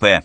П.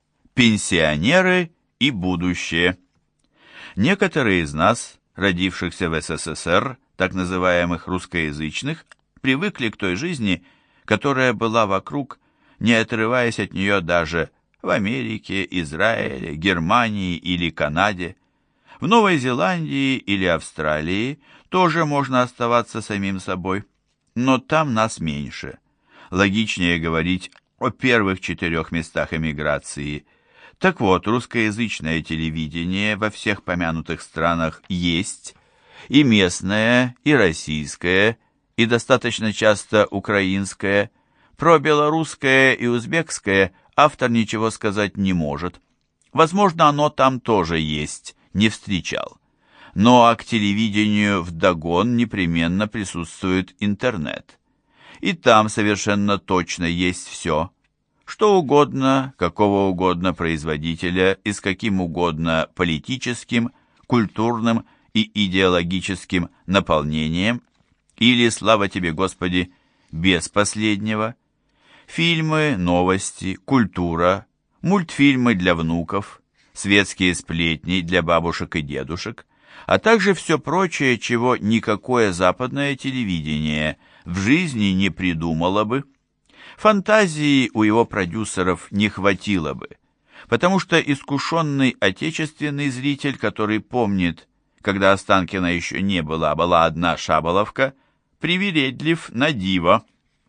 Пенсионеры и будущее. Некоторые из нас, родившихся в СССР, так называемых русскоязычных, привыкли к той жизни, которая была вокруг, не отрываясь от нее даже в Америке, Израиле, Германии или Канаде. В Новой Зеландии или Австралии тоже можно оставаться самим собой, но там нас меньше. Логичнее говорить о первых 4 местах эмиграции. Так вот, русскоязычное телевидение во всех помянутых странах есть, и местное, и российское, и достаточно часто украинское. Про белорусское и узбекское автор ничего сказать не может. Возможно, оно там тоже есть, не встречал. Ну а к телевидению вдогон непременно присутствует интернет. И там совершенно точно есть все. Что угодно, какого угодно производителя и с каким угодно политическим, культурным и идеологическим наполнением, или, слава тебе, Господи, без последнего. Фильмы, новости, культура, мультфильмы для внуков, светские сплетни для бабушек и дедушек, а также все прочее, чего никакое западное телевидение в жизни не придумало бы. Фантазии у его продюсеров не хватило бы, потому что искушенный отечественный зритель, который помнит, когда Останкина еще не было, а была одна Шаболовка, привередлив на диво.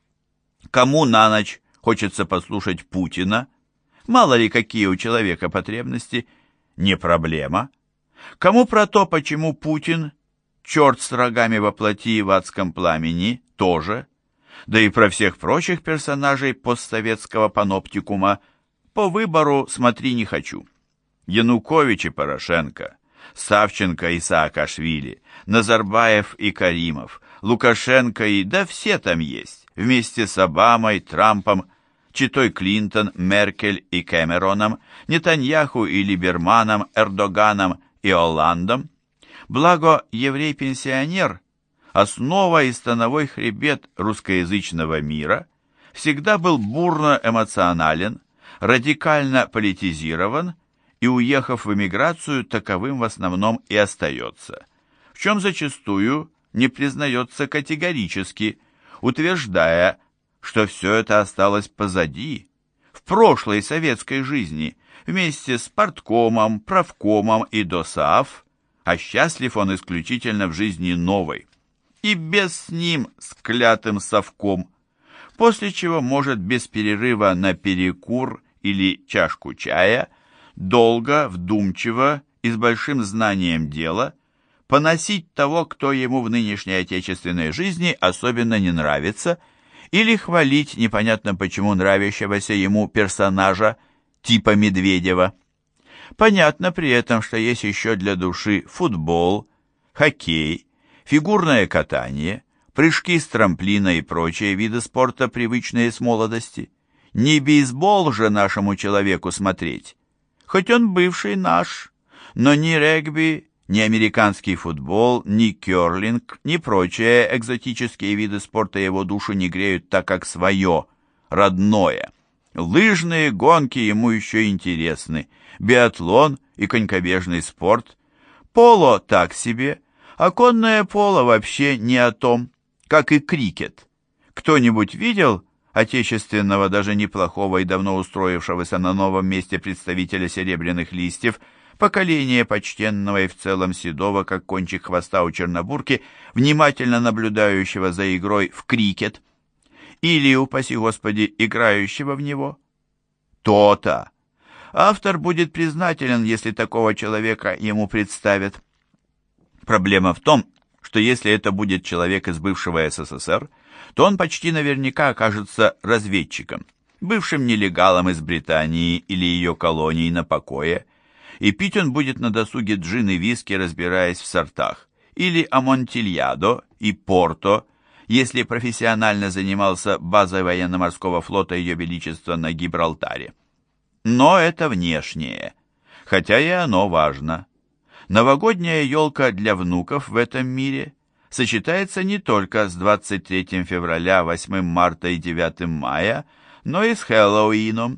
Кому на ночь хочется послушать Путина, мало ли какие у человека потребности, не проблема. Кому про то, почему Путин, черт с рогами во плоти и в адском пламени, тоже. Да и про всех прочих персонажей постсоветского паноптикума по выбору смотри не хочу. Янукович и Порошенко, Савченко и Саакашвили, Назарбаев и Каримов, Лукашенко и да все там есть, вместе с Обамой, Трампом, читой Клинтон, Меркель и Кэмероном, Нетаньяху и Либерманом, Эрдоганом и Олландом. Благо, еврей-пенсионер, основа и становой хребет русскоязычного мира, всегда был бурно эмоционален, радикально политизирован и, уехав в эмиграцию, таковым в основном и остается, в чем зачастую не признается категорически, утверждая, что все это осталось позади, в прошлой советской жизни, вместе с парткомом, правкомом и ДОСААФ, а счастлив он исключительно в жизни новой, и без с ним с клятым совком, после чего может без перерыва на перекур или чашку чая долго, вдумчиво и с большим знанием дела поносить того, кто ему в нынешней отечественной жизни особенно не нравится, или хвалить непонятно почему нравящегося ему персонажа типа Медведева. Понятно при этом, что есть еще для души футбол, хоккей, фигурное катание, прыжки с трамплина и прочие виды спорта, привычные с молодости. Не бейсбол же нашему человеку смотреть, хоть он бывший наш, но ни регби, ни американский футбол, ни керлинг, ни прочие экзотические виды спорта его душу не греют так, как свое, родное. Лыжные гонки ему еще интересны, биатлон и конькобежный спорт. Поло так себе, а конное поло вообще не о том, как и крикет. Кто-нибудь видел отечественного, даже неплохого и давно устроившегося на новом месте представителя серебряных листьев, поколение почтенного и в целом седого, как кончик хвоста у чернобурки, внимательно наблюдающего за игрой в крикет? Или, упаси Господи, играющего в него? То-то! Автор будет признателен, если такого человека ему представят. Проблема в том, что если это будет человек из бывшего СССР, то он почти наверняка окажется разведчиком, бывшим нелегалом из Британии или ее колоний на покое, и пить он будет на досуге джин и виски, разбираясь в сортах, или Амонтильядо и Порто, если профессионально занимался базой военно-морского флота Ее Величества на Гибралтаре. Но это внешнее, хотя и оно важно. Новогодняя елка для внуков в этом мире сочетается не только с 23 февраля, 8 марта и 9 мая, но и с Хэллоуином.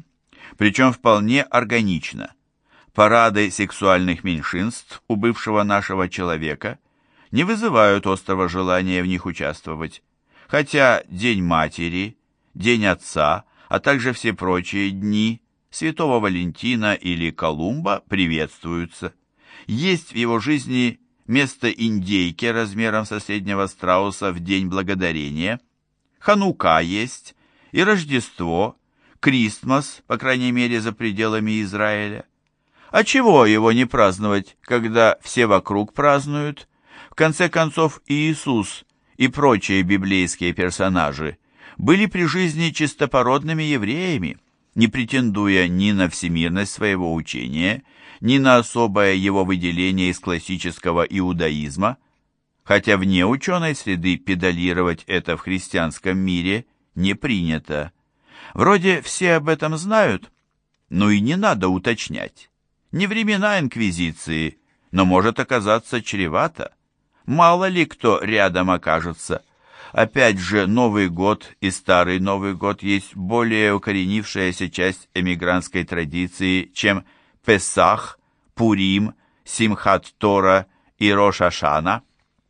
причем вполне органично. Парады сексуальных меньшинств у бывшего нашего человека не вызывают острого желания в них участвовать, хотя День Матери, День Отца, а также все прочие дни Святого Валентина или Колумба приветствуются. Есть в его жизни место индейки размером со среднего страуса в День Благодарения, Ханука есть, и Рождество, Кристмас, по крайней мере, за пределами Израиля. А чего его не праздновать, когда все вокруг празднуют? В конце концов, Иисус и прочие библейские персонажи были при жизни чистопородными евреями, не претендуя ни на всемирность своего учения, ни на особое его выделение из классического иудаизма, хотя вне ученой среды педалировать это в христианском мире не принято. Вроде все об этом знают, но и не надо уточнять. Не времена инквизиции, но может оказаться чревато. Мало ли кто рядом окажется. Опять же, Новый год и Старый Новый год есть более укоренившаяся часть эмигрантской традиции, чем Песах, Пурим, Симхат Тора и Рош ха-Шана.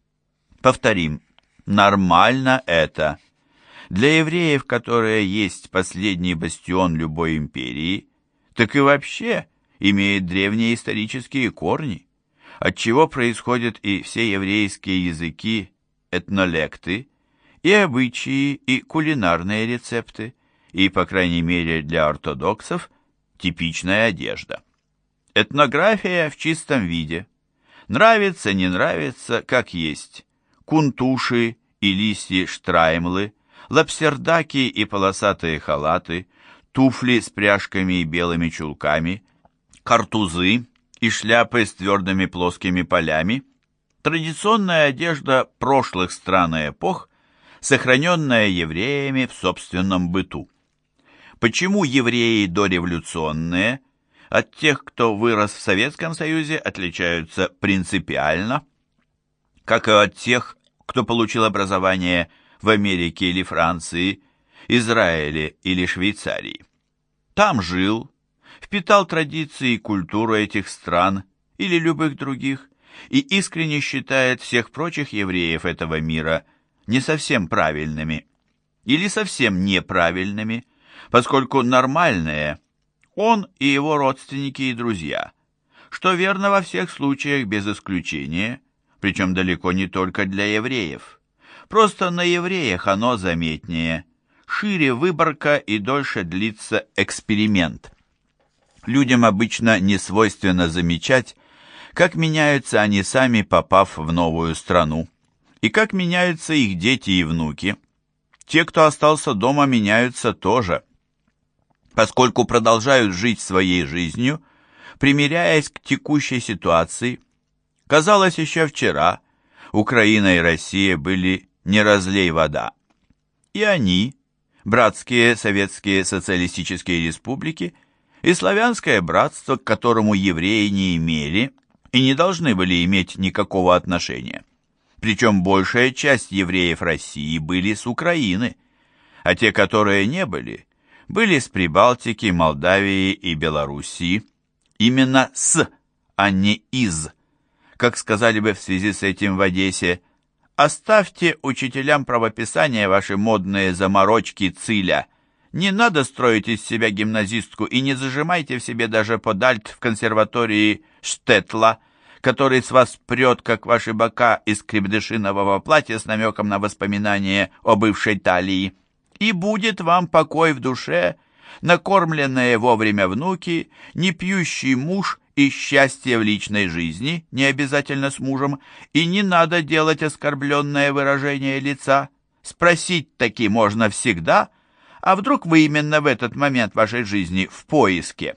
Повторим, нормально это. Для евреев, которые есть последний бастион любой империи, так и вообще имеет древние исторические корни, отчего происходят и все еврейские языки, этнолекты, и обычаи, и кулинарные рецепты, и, по крайней мере для ортодоксов, типичная одежда. Этнография в чистом виде. Нравится, не нравится, как есть. Кунтуши и лисьи штраймлы, лапсердаки и полосатые халаты, туфли с пряжками и белыми чулками, картузы и шляпы с твердыми плоскими полями, традиционная одежда прошлых стран и эпох, сохраненная евреями в собственном быту. Почему евреи дореволюционные от тех, кто вырос в Советском Союзе, отличаются принципиально, как и от тех, кто получил образование в Америке или Франции, Израиле или Швейцарии? Там жил, впитал традиции и культуру этих стран или любых других и искренне считает всех прочих евреев этого мира не совсем правильными или совсем неправильными, поскольку нормальные он и его родственники и друзья, что верно во всех случаях без исключения, причем далеко не только для евреев. Просто на евреях оно заметнее, шире выборка и дольше длится эксперимент. Людям обычно не свойственно замечать, как меняются они сами, попав в новую страну, и как меняются их дети и внуки. Те, кто остался дома, меняются тоже, поскольку продолжают жить своей жизнью, примиряясь к текущей ситуации. Казалось, еще вчера Украина и Россия были не разлей вода. И они, братские советские социалистические республики, и славянское братство, к которому евреи не имели и не должны были иметь никакого отношения. Причем большая часть евреев России были с Украины, а те, которые не были с Прибалтики, Молдавии и Белоруссии. Именно с, а не из. Как сказали бы в связи с этим в Одессе: «Оставьте учителям правописания ваши модные заморочки циля. Не надо строить из себя гимназистку и не зажимайте в себе даже подальт в консерватории Штетла, который с вас прет, как ваши бока из крепдышинового платья с намеком на воспоминания о бывшей талии. И будет вам покой в душе, накормленные вовремя внуки, не пьющий муж и счастье в личной жизни, не обязательно с мужем, и не надо делать оскорбленное выражение лица. Спросить таки можно всегда, а вдруг вы именно в этот момент вашей жизни в поиске?»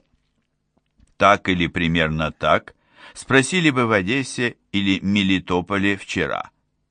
Так или примерно так спросили бы в Одессе или Мелитополе вчера.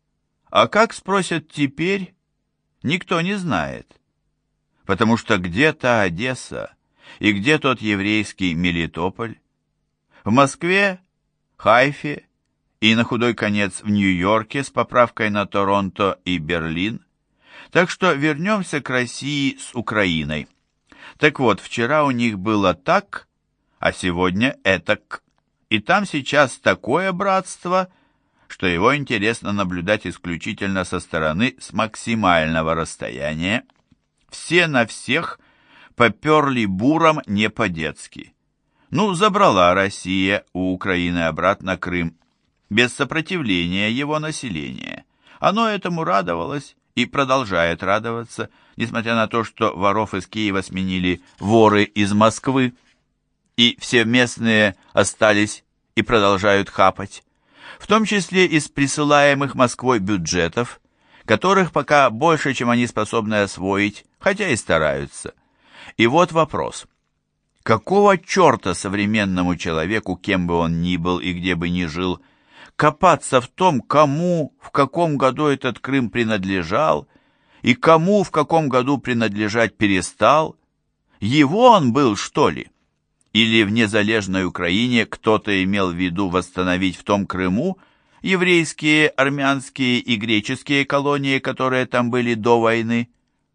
А как спросят теперь, никто не знает. Потому что где-то Одесса и где тот еврейский Мелитополь? В Москве, Хайфе и на худой конец в Нью-Йорке с поправкой на Торонто и Берлин. Так что вернемся к России с Украиной. Так вот, вчера у них было так, а сегодня этак. И там сейчас такое братство, что его интересно наблюдать исключительно со стороны с максимального расстояния. Все на всех поперли буром не по-детски. Ну, забрала Россия у Украины обратно Крым, без сопротивления его населения. Оно этому радовалось и продолжает радоваться, несмотря на то, что воров из Киева сменили воры из Москвы, и все местные остались и продолжают хапать, в том числе из присылаемых Москвой бюджетов, которых пока больше, чем они способны освоить, хотя и стараются. И вот вопрос. Какого черта современному человеку, кем бы он ни был и где бы ни жил, копаться в том, кому в каком году этот Крым принадлежал и кому в каком году принадлежать перестал? Его он был, что ли? Или в незалежной Украине кто-то имел в виду восстановить в том Крыму еврейские, армянские и греческие колонии, которые там были до войны?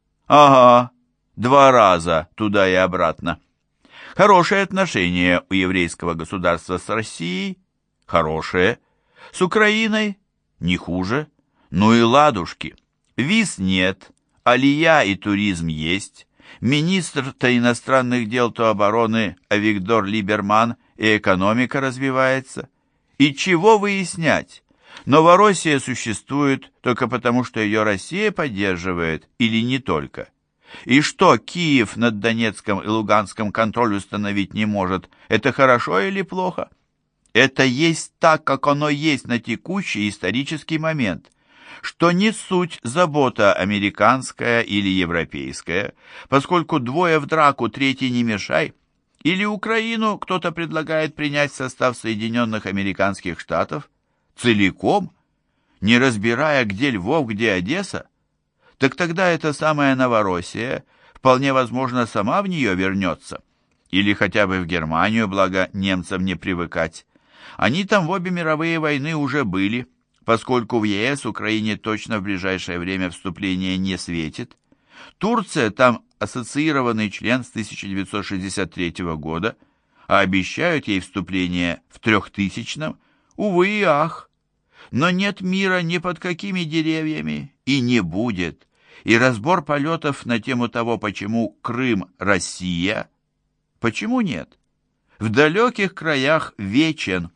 Ага, 2 раза туда и обратно. Хорошие отношения у еврейского государства с Россией? Хорошие. С Украиной? Не хуже. Ну и ладушки. Виз нет, алия и туризм есть. Министр то иностранных дел, то обороны Авигдор Либерман, и экономика развивается. И чего выяснять? Новороссия существует только потому, что ее Россия поддерживает, или не только? И что, Киев над Донецком и Луганском контроль установить не может, это хорошо или плохо? Это есть так, как оно есть на текущий исторический момент, что не суть забота американская или европейская, поскольку двое в драку, третий не мешай, или Украину кто-то предлагает принять в состав Соединенных Американских Штатов целиком, не разбирая, где Львов, где Одесса, так тогда эта самая Новороссия вполне возможно сама в нее вернется, или хотя бы в Германию, благо немцам не привыкать. Они там в обе мировые войны уже были, поскольку в ЕС Украине точно в ближайшее время вступление не светит. Турция там ассоциированный член с 1963 года, а обещают ей вступление в 3000-м, увы и ах. Но нет мира ни под какими деревьями и не будет. И разбор полетов на тему того, почему Крым – Россия, почему нет? В далеких краях вечен.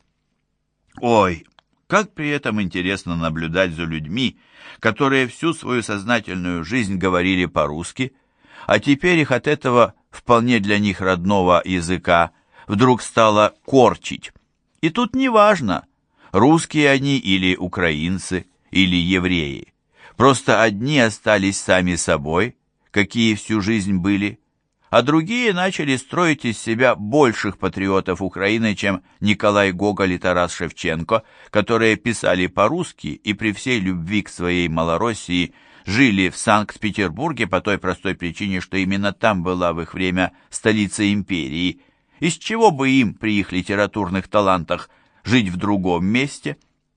Ой, как при этом интересно наблюдать за людьми, которые всю свою сознательную жизнь говорили по-русски, а теперь их от этого вполне для них родного языка вдруг стало корчить. И тут не важно, русские они или украинцы, или евреи. Просто одни остались сами собой, какие всю жизнь были, а другие начали строить из себя больших патриотов Украины, чем Николай Гоголь и Тарас Шевченко, которые писали по-русски и при всей любви к своей Малороссии жили в Санкт-Петербурге по той простой причине, что именно там была в их время столица империи. Из чего бы им при их литературных талантах жить в другом месте?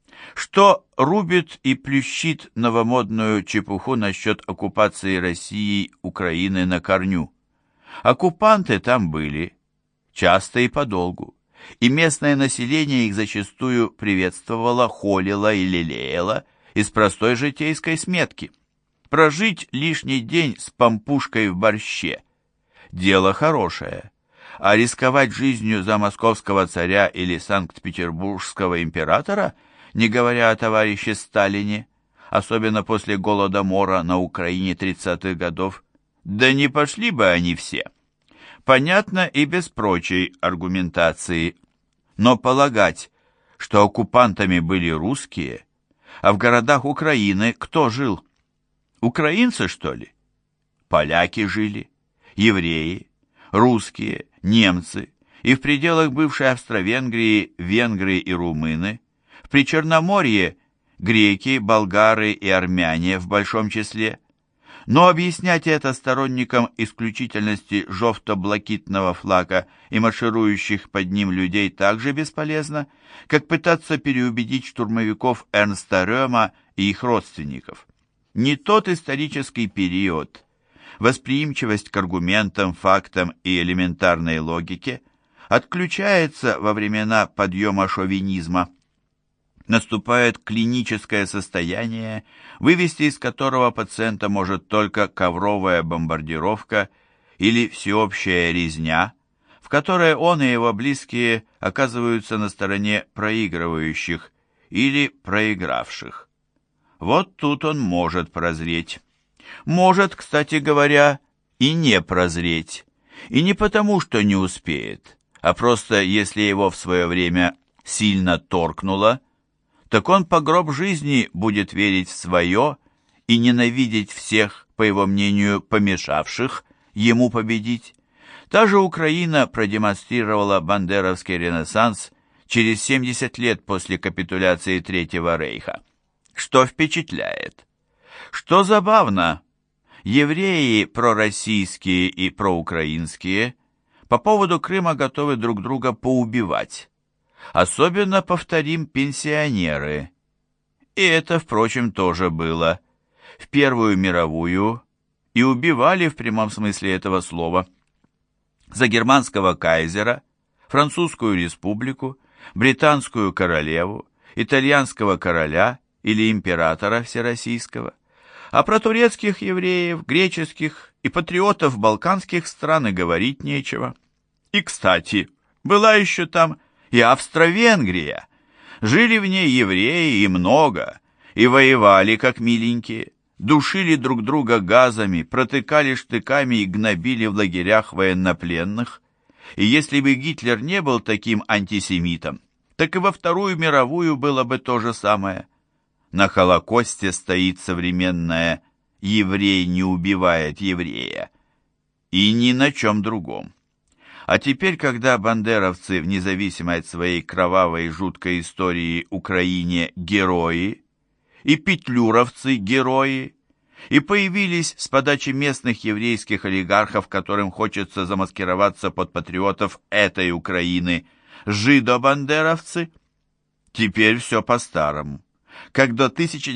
Что рубит и плющит новомодную чепуху насчет оккупации России Украины на корню? Оккупанты там были, часто и подолгу, и местное население их зачастую приветствовало, холило и лелеяло из простой житейской сметки. Прожить лишний день с пампушкой в борще – дело хорошее, а рисковать жизнью за московского царя или санкт-петербургского императора, не говоря о товарище Сталине, особенно после Голодомора на Украине 30-х годов, да не пошли бы они все. Понятно и без прочей аргументации. Но полагать, что оккупантами были русские, а в городах Украины кто жил? Украинцы, что ли? Поляки жили, евреи, русские, немцы, и в пределах бывшей Австро-Венгрии венгры и румыны, в Причерноморье греки, болгары и армяне в большом числе. Но объяснять это сторонникам исключительности жовто-блакитного флага и марширующих под ним людей так же бесполезно, как пытаться переубедить штурмовиков Эрнста Рёма и их родственников. Не тот исторический период, восприимчивость к аргументам, фактам и элементарной логике отключается во времена подъема шовинизма. Наступает клиническое состояние, вывести из которого пациента может только ковровая бомбардировка или всеобщая резня, в которой он и его близкие оказываются на стороне проигрывающих или проигравших. Вот тут он может прозреть. Может, кстати говоря, и не прозреть. И не потому, что не успеет, а просто если его в свое время сильно торкнуло, так он по гроб жизни будет верить в свое и ненавидеть всех, по его мнению, помешавших ему победить. Та же Украина продемонстрировала бандеровский ренессанс через 70 лет после капитуляции Третьего рейха. Что впечатляет? Что забавно, евреи пророссийские и проукраинские по поводу Крыма готовы друг друга поубивать. Особенно, повторим, пенсионеры. И это, впрочем, тоже было. В Первую мировую и убивали в прямом смысле этого слова. За германского кайзера, французскую республику, британскую королеву, итальянского короля или императора всероссийского. А про турецких евреев, греческих и патриотов балканских стран и говорить нечего. И, кстати, была еще там и Австро-Венгрия. Жили в ней евреи и много, и воевали как миленькие, душили друг друга газами, протыкали штыками и гнобили в лагерях военнопленных. И если бы Гитлер не был таким антисемитом, так и во Вторую мировую было бы то же самое. На Холокосте стоит современное «еврей не убивает еврея» и ни на чем другом. А теперь, когда бандеровцы в независимой от своей кровавой и жуткой истории Украине герои, и петлюровцы герои, и появились с подачи местных еврейских олигархов, которым хочется замаскироваться под патриотов этой Украины, жидо-бандеровцы, теперь все по-старому, как до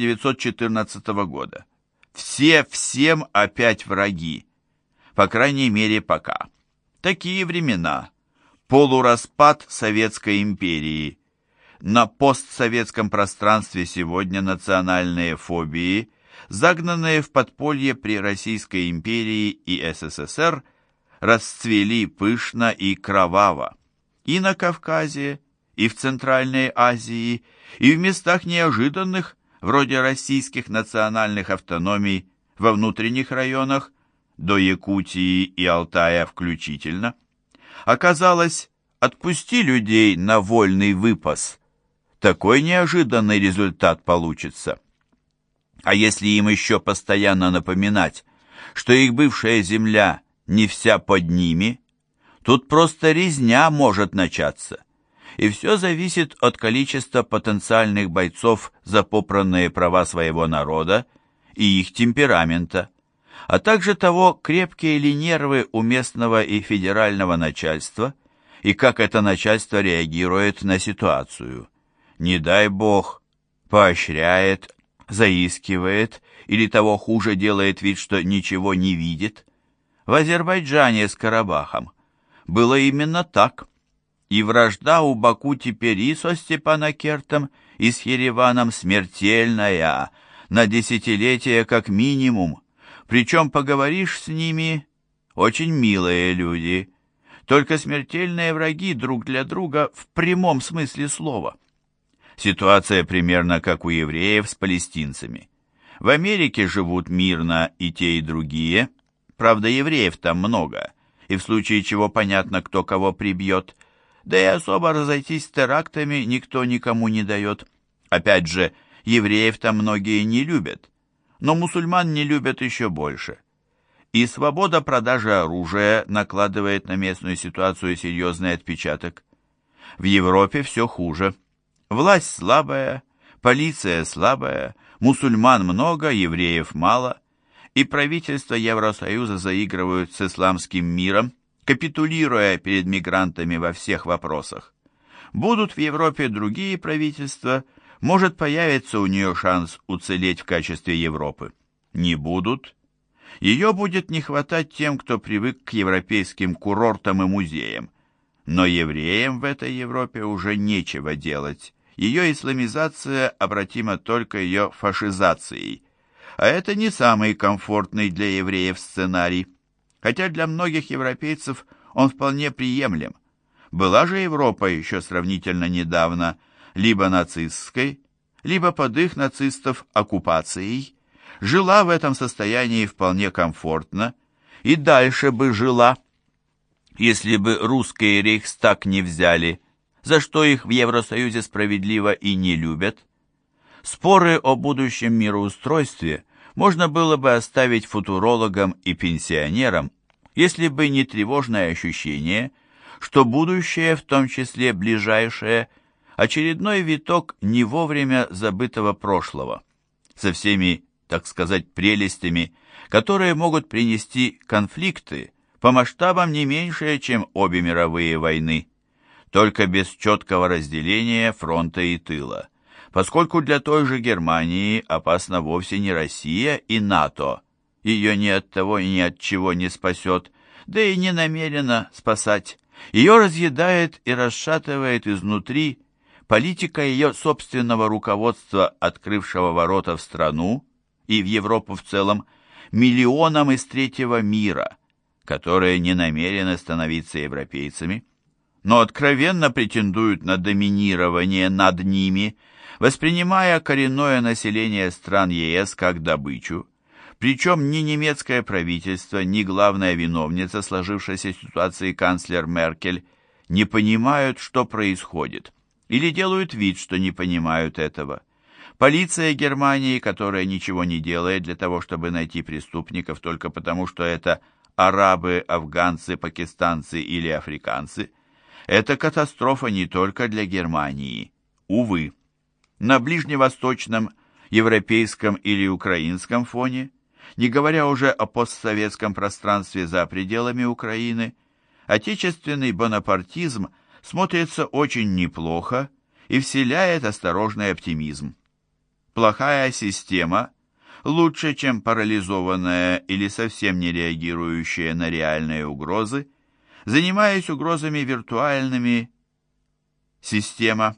1914 года. Все всем опять враги, по крайней мере пока. Такие времена. Полураспад Советской империи. На постсоветском пространстве сегодня национальные фобии, загнанные в подполье при Российской империи и СССР, расцвели пышно и кроваво. И на Кавказе, и в Центральной Азии, и в местах неожиданных, вроде российских национальных автономий во внутренних районах, до Якутии и Алтая включительно. Оказалось, отпусти людей на вольный выпас. Такой неожиданный результат получится. А если им еще постоянно напоминать, что их бывшая земля не вся под ними, тут просто резня может начаться. И все зависит от количества потенциальных бойцов за попранные права своего народа и их темперамента, а также того, крепкие ли нервы у местного и федерального начальства, и как это начальство реагирует на ситуацию. Не дай бог, поощряет, заискивает или того хуже делает вид, что ничего не видит. В Азербайджане с Карабахом было именно так. И вражда у Баку теперь и со Степанакертом, и с Ереваном смертельная, на десятилетия как минимум. Причем поговоришь с ними, очень милые люди, только смертельные враги друг для друга в прямом смысле слова. Ситуация примерно как у евреев с палестинцами. В Америке живут мирно и те, и другие. Правда, евреев там много, и в случае чего понятно, кто кого прибьет. Да и особо разойтись с терактами никто никому не дает. Опять же, евреев там многие не любят, но мусульман не любят еще больше. И свобода продажи оружия накладывает на местную ситуацию серьезный отпечаток. В Европе все хуже. Власть слабая, полиция слабая, мусульман много, евреев мало, и правительства Евросоюза заигрывают с исламским миром, капитулируя перед мигрантами во всех вопросах. Будут в Европе другие правительства, может появится у нее шанс уцелеть в качестве Европы. Не будут. Ее будет не хватать тем, кто привык к европейским курортам и музеям. Но евреям в этой Европе уже нечего делать. Ее исламизация обратима только ее фашизацией. А это не самый комфортный для евреев сценарий. Хотя для многих европейцев он вполне приемлем. Была же Европа еще сравнительно недавно либо нацистской, либо под их нацистов оккупацией, жила в этом состоянии вполне комфортно и дальше бы жила, если бы русский Рейхстаг не взяли, за что их в Евросоюзе справедливо и не любят. Споры о будущем мироустройстве можно было бы оставить футурологам и пенсионерам, если бы не тревожное ощущение, что будущее, в том числе ближайшее, очередной виток не вовремя забытого прошлого, со всеми, так сказать, прелестями, которые могут принести конфликты по масштабам не меньшие, чем обе мировые войны, только без четкого разделения фронта и тыла, поскольку для той же Германии опасна вовсе не Россия и НАТО, ее ни от того и ни от чего не спасет, да и не намерена спасать. Ее разъедает и расшатывает изнутри политика ее собственного руководства, открывшего ворота в страну и в Европу в целом миллионам из третьего мира, которые не намерены становиться европейцами, но откровенно претендуют на доминирование над ними, воспринимая коренное население стран ЕС как добычу. Причем ни немецкое правительство, ни главная виновница сложившейся ситуации канцлер Меркель не понимают, что происходит, или делают вид, что не понимают этого. Полиция Германии, которая ничего не делает для того, чтобы найти преступников только потому, что это арабы, афганцы, пакистанцы или африканцы, это катастрофа не только для Германии. Увы, на ближневосточном, европейском или украинском фоне, не говоря уже о постсоветском пространстве за пределами Украины, отечественный бонапартизм смотрится очень неплохо и вселяет осторожный оптимизм. Плохая система лучше, чем парализованная или совсем не реагирующая на реальные угрозы, занимаясь угрозами виртуальными система.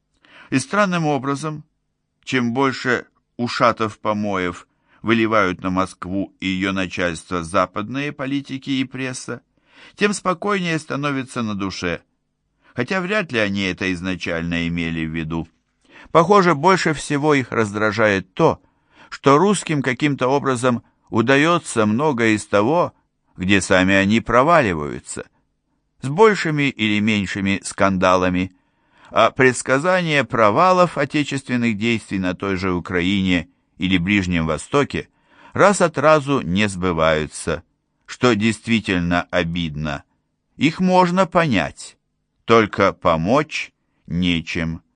И странным образом, чем больше ушатов-помоев выливают на Москву и ее начальство западные политики и пресса, тем спокойнее становится на душе, хотя вряд ли они это изначально имели в виду. Похоже, больше всего их раздражает то, что русским каким-то образом удается многое из того, где сами они проваливаются, с большими или меньшими скандалами, а предсказания провалов отечественных действий на той же Украине или Ближнем Востоке раз от разу не сбываются, что действительно обидно. Их можно понять, только помочь нечем.